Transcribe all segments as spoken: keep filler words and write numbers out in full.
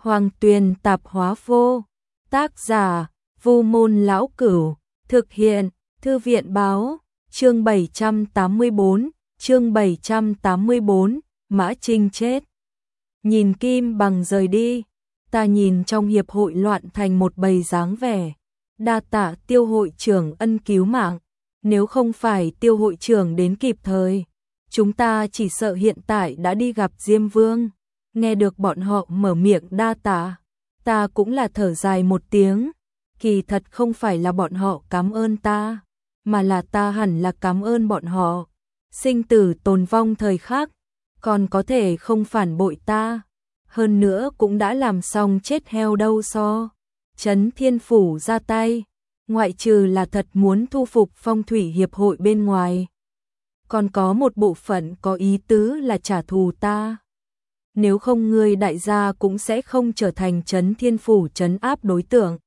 Hoàng Tuyền Tạp Hóa Vô. Tác giả: Vu Môn Lão Cửu. Thực hiện: Thư viện báo. Chương bảy trăm tám mươi bốn, chương bảy trăm tám mươi bốn, Mã Trinh chết. Nhìn Kim Bằng rời đi, ta nhìn trong hiệp hội loạn thành một bầy dáng vẻ. Đa tạ Tiêu hội trưởng ân cứu mạng, nếu không phải Tiêu hội trưởng đến kịp thời, chúng ta chỉ sợ hiện tại đã đi gặp Diêm Vương. Nghe được bọn họ mở miệng đa tạ, ta cũng là thở dài một tiếng. Kỳ thật không phải là bọn họ cảm ơn ta, mà là ta hẳn là cảm ơn bọn họ. Sinh tử tồn vong thời khắc, còn có thể không phản bội ta. Hơn nữa cũng đã làm xong chết heo đâu so. Trấn Thiên Phủ ra tay, ngoại trừ là thật muốn thu phục phong thủy hiệp hội bên ngoài, còn có một bộ phận có ý tứ là trả thù ta. Nếu không ngươi đại gia cũng sẽ không trở thành Trấn Thiên Phủ trấn áp đối tượng.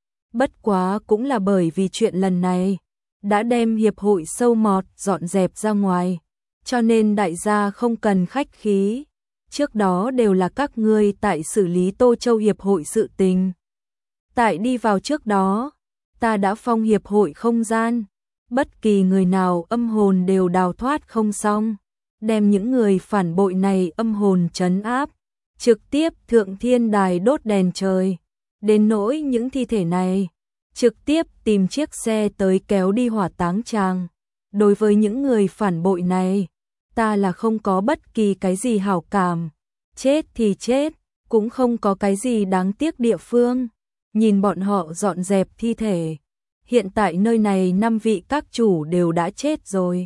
Bất quá cũng là bởi vì chuyện lần này đã đem hiệp hội sâu mọt dọn dẹp ra ngoài, cho nên đại gia không cần khách khí. Trước đó đều là các ngươi tại xử lý Tô Châu hiệp hội sự tình. Tại đi vào trước đó, ta đã phong hiệp hội không gian, bất kỳ người nào âm hồn đều đào thoát không xong, đem những người phản bội này âm hồn trấn áp, trực tiếp thượng thiên đài đốt đèn trời. Đến nỗi những thi thể này, trực tiếp tìm chiếc xe tới kéo đi hỏa táng tràng. Đối với những người phản bội này, ta là không có bất kỳ cái gì hảo cảm. Chết thì chết, cũng không có cái gì đáng tiếc địa phương. Nhìn bọn họ dọn dẹp thi thể. Hiện tại nơi này năm vị các chủ đều đã chết rồi.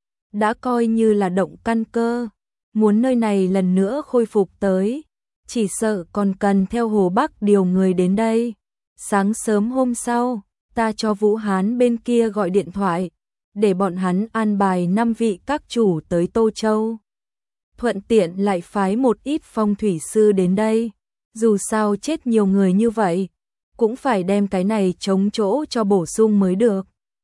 Đã coi như là động căn cơ. Muốn nơi này lần nữa khôi phục tới, chỉ sợ còn cần theo Hồ Bắc điều người đến đây. Sáng sớm hôm sau, ta cho Vũ Hán bên kia gọi điện thoại, để bọn hắn an bài năm vị các chủ tới Tô Châu. Thuận tiện lại phái một ít phong thủy sư đến đây. Dù sao chết nhiều người như vậy, cũng phải đem cái này chống chỗ cho bổ sung mới được.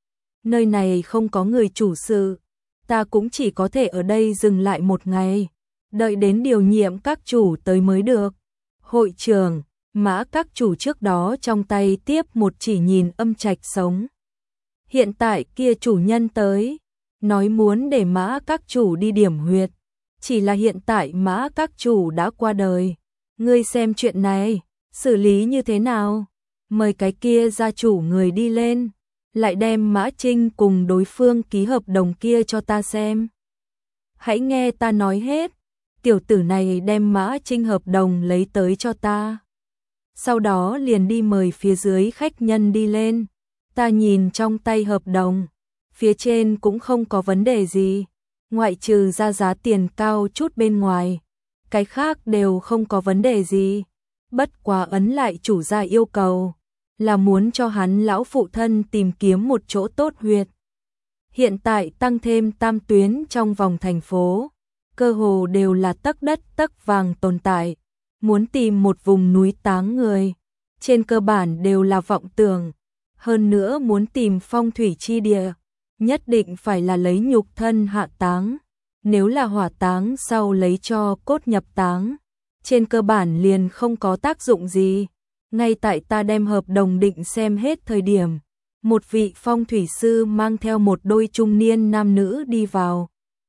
Nơi này không có người chủ sự, ta cũng chỉ có thể ở đây dừng lại một ngày, đợi đến điều nhiệm các chủ tới mới được. Hội trưởng, Mã các chủ trước đó trong tay tiếp một chỉ nhìn âm trạch sống. Hiện tại kia chủ nhân tới, nói muốn để Mã các chủ đi điểm huyệt. Chỉ là hiện tại Mã các chủ đã qua đời. Ngươi xem chuyện này, xử lý như thế nào? Mời cái kia gia chủ người đi lên, lại đem Mã Trinh cùng đối phương ký hợp đồng kia cho ta xem. Hãy nghe ta nói hết. Tiểu tử này đem Mã Trinh hợp đồng lấy tới cho ta. Sau đó liền đi mời phía dưới khách nhân đi lên. Ta nhìn trong tay hợp đồng, phía trên cũng không có vấn đề gì, ngoại trừ ra giá tiền cao chút bên ngoài, cái khác đều không có vấn đề gì. Bất quá ấn lại chủ gia yêu cầu, là muốn cho hắn lão phụ thân tìm kiếm một chỗ tốt huyệt. Hiện tại tăng thêm tam tuyến trong vòng thành phố, cơ hồ đều là tấc đất tấc vàng tồn tại. Muốn tìm một vùng núi táng người, trên cơ bản đều là vọng tưởng. Hơn nữa muốn tìm phong thủy chi địa, nhất định phải là lấy nhục thân hạ táng. Nếu là hỏa táng sau lấy cho cốt nhập táng, trên cơ bản liền không có tác dụng gì. Ngay tại ta đem hợp đồng định xem hết thời điểm, một vị phong thủy sư mang theo một đôi trung niên nam nữ đi vào.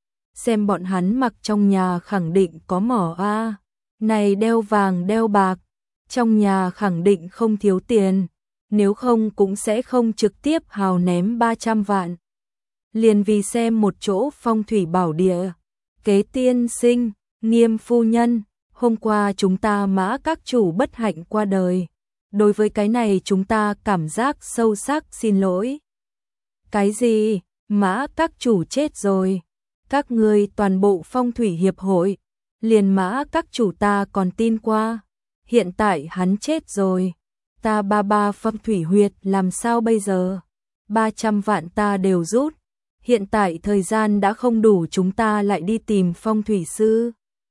Xem bọn hắn mặc trong nhà khẳng định có mỏ a, này đeo vàng đeo bạc, trong nhà khẳng định không thiếu tiền, nếu không cũng sẽ không trực tiếp hào ném ba trăm vạn. Liền vì xem một chỗ phong thủy bảo địa. Kế tiên sinh, Nghiêm phu nhân, hôm qua chúng ta Mã các chủ bất hạnh qua đời. Đối với cái này chúng ta cảm giác sâu sắc xin lỗi. Cái gì? Mã các chủ chết rồi? Các ngươi toàn bộ phong thủy hiệp hội, liền Mã các chủ ta còn tin qua. Hiện tại hắn chết rồi. Ta ba ba phong thủy huyệt làm sao bây giờ? ba trăm vạn ta đều rút. Hiện tại thời gian đã không đủ, chúng ta lại đi tìm phong thủy sư.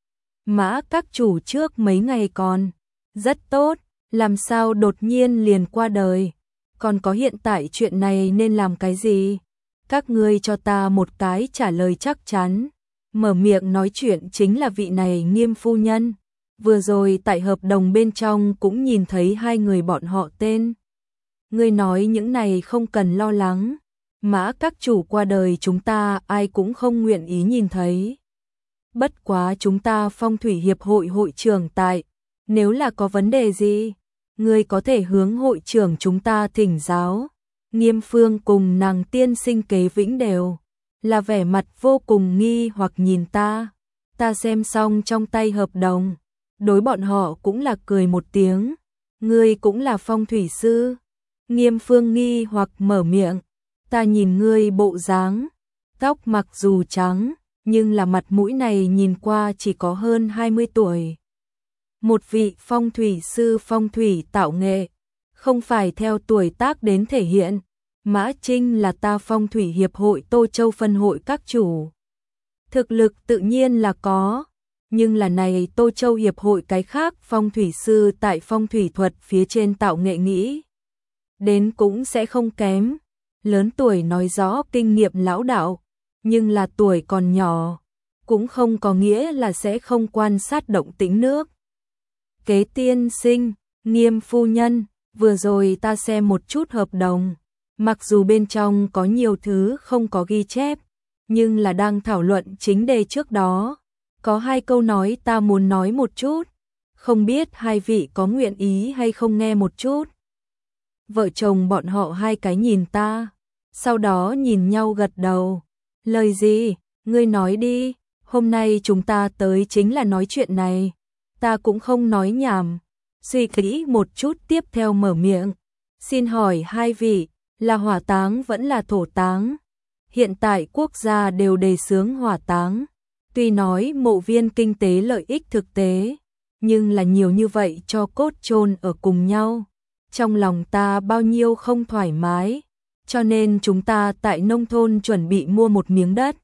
Mã các chủ trước mấy ngày còn rất tốt, làm sao đột nhiên liền qua đời? Còn có hiện tại chuyện này nên làm cái gì? Các ngươi cho ta một cái trả lời chắc chắn. Mở miệng nói chuyện chính là vị này Nghiêm phu nhân. vừa rồi tại hợp đồng bên trong cũng nhìn thấy hai người bọn họ tên. Ngươi nói những này không cần lo lắng, Mã các chủ qua đời chúng ta ai cũng không nguyện ý nhìn thấy. Bất quá chúng ta phong thủy hiệp hội hội trưởng tại, nếu là có vấn đề gì, ngươi có thể hướng hội trưởng chúng ta thỉnh giáo. Nghiêm Phương cùng nàng tiên sinh Kế Vĩnh đều là vẻ mặt vô cùng nghi hoặc nhìn ta. Ta xem xong trong tay hợp đồng, đối bọn họ cũng là cười một tiếng. Ngươi cũng là phong thủy sư? Nghiêm Phương nghi hoặc mở miệng. Ta nhìn ngươi bộ dáng, tóc mặc dù trắng, nhưng là mặt mũi này nhìn qua chỉ có hơn hai mươi tuổi. Một vị phong thủy sư phong thủy tạo nghệ, không phải theo tuổi tác đến thể hiện. Mã Trinh là ta phong thủy hiệp hội Tô Châu phân hội các chủ. Thực lực tự nhiên là có, nhưng là này Tô Châu hiệp hội cái khác phong thủy sư tại phong thủy thuật phía trên tạo nghệ nghĩ đến cũng sẽ không kém. Lớn tuổi nói rõ kinh nghiệm lão đạo, nhưng là tuổi còn nhỏ, cũng không có nghĩa là sẽ không quan sát động tĩnh nước. Kế tiên sinh, Nghiêm phu nhân, vừa rồi ta xem một chút hợp đồng, mặc dù bên trong có nhiều thứ không có ghi chép, nhưng là đang thảo luận chính đề trước đó, có hai câu nói ta muốn nói một chút, không biết hai vị có nguyện ý hay không nghe một chút. Vợ chồng bọn họ hai cái nhìn ta, sau đó nhìn nhau gật đầu. Lời gì? Ngươi nói đi, hôm nay chúng ta tới chính là nói chuyện này. Ta cũng không nói nhảm, suy nghĩ một chút tiếp theo mở miệng. Xin hỏi hai vị, là hỏa táng vẫn là thổ táng? Hiện tại quốc gia đều đề xướng hỏa táng. Tuy nói mộ viên kinh tế lợi ích thực tế, nhưng là nhiều như vậy cho cốt chôn ở cùng nhau. Trong lòng ta bao nhiêu không thoải mái, cho nên chúng ta tại nông thôn chuẩn bị mua một miếng đất,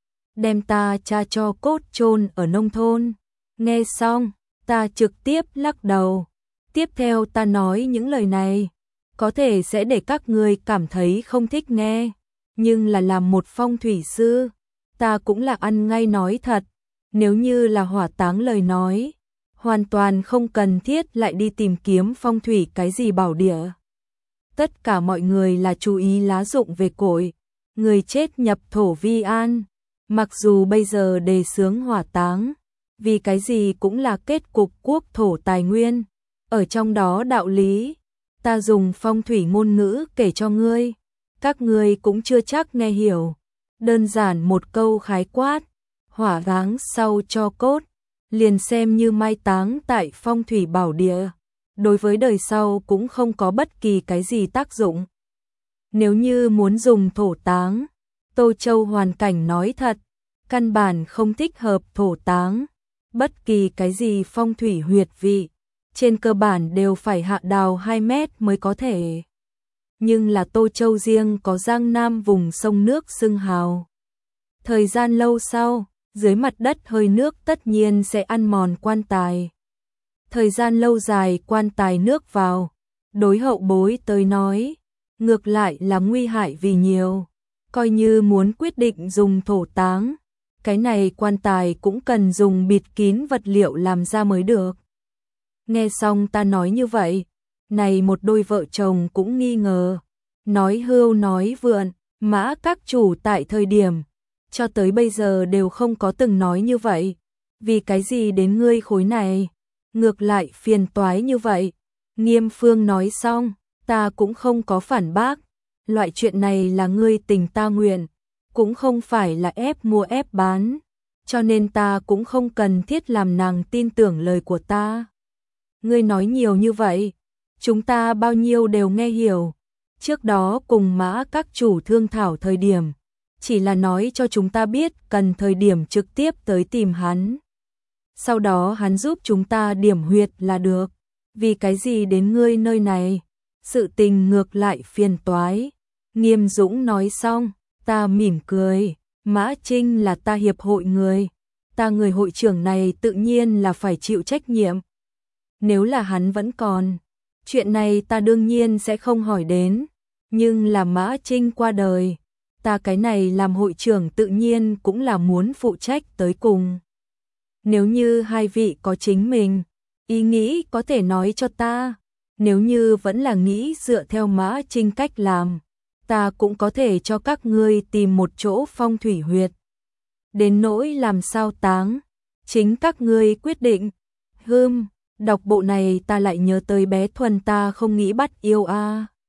đem ta cha cho cốt chôn ở nông thôn. Nghe xong, ta trực tiếp lắc đầu. Tiếp theo ta nói những lời này, có thể sẽ để các ngươi cảm thấy không thích nghe, nhưng là làm một phong thủy sư, ta cũng là ăn ngay nói thật, nếu như là hỏa táng lời nói, hoàn toàn không cần thiết lại đi tìm kiếm phong thủy cái gì bảo địa. Tất cả mọi người là chú ý lá dụng về cội, người chết nhập thổ vi an, mặc dù bây giờ đề xướng hỏa táng, vì cái gì cũng là kết cục quốc thổ tài nguyên, ở trong đó đạo lý, ta dùng phong thủy ngôn ngữ kể cho ngươi, các ngươi cũng chưa chắc nghe hiểu, đơn giản một câu khái quát, hỏa táng sau cho cốt, liền xem như mai táng tại phong thủy bảo địa, đối với đời sau cũng không có bất kỳ cái gì tác dụng. Nếu như muốn dùng thổ táng, Tô Châu hoàn cảnh nói thật, căn bản không thích hợp thổ táng, bất kỳ cái gì phong thủy huyệt vị, trên cơ bản đều phải hạ đào hai mét mới có thể. Nhưng là Tô Châu riêng có Giang Nam vùng sông nước xưng hào. Thời gian lâu sau, dưới mặt đất hơi nước tất nhiên sẽ ăn mòn quan tài. Thời gian lâu dài quan tài nước vào, đối hậu bối tới nói, ngược lại là nguy hại vì nhiều. Coi như muốn quyết định dùng thổ táng, cái này quan tài cũng cần dùng bịt kín vật liệu làm ra mới được. Nghe xong ta nói như vậy, này một đôi vợ chồng cũng nghi ngờ, nói hưu nói vượn, Mã các chủ tại thời điểm, cho tới bây giờ đều không có từng nói như vậy, vì cái gì đến ngươi khối này, ngược lại phiền toái như vậy. Nghiêm Phương nói xong, ta cũng không có phản bác, loại chuyện này là ngươi tình ta nguyện, cũng không phải là ép mua ép bán, cho nên ta cũng không cần thiết làm nàng tin tưởng lời của ta. Ngươi nói nhiều như vậy, chúng ta bao nhiêu đều nghe hiểu, trước đó cùng Mã các chủ thương thảo thời điểm, chỉ là nói cho chúng ta biết cần thời điểm trực tiếp tới tìm hắn. Sau đó hắn giúp chúng ta điểm huyệt là được, vì cái gì đến ngươi nơi này, sự tình ngược lại phiền toái. Nghiêm Dũng nói xong, ta mỉm cười, Mã Trinh là ta hiệp hội người, ta người hội trưởng này tự nhiên là phải chịu trách nhiệm. Nếu là hắn vẫn còn, chuyện này ta đương nhiên sẽ không hỏi đến, nhưng là Mã Trinh qua đời, ta cái này làm hội trưởng tự nhiên cũng là muốn phụ trách tới cùng. Nếu như hai vị có chính mình ý nghĩ có thể nói cho ta, nếu như vẫn là nghĩ dựa theo Mã Trinh cách làm, ta cũng có thể cho các ngươi tìm một chỗ phong thủy huyệt. Đến nỗi làm sao táng, chính các ngươi quyết định. Hừm, đọc bộ này ta lại nhớ tới bé Thuần ta không nghĩ bắt yêu a.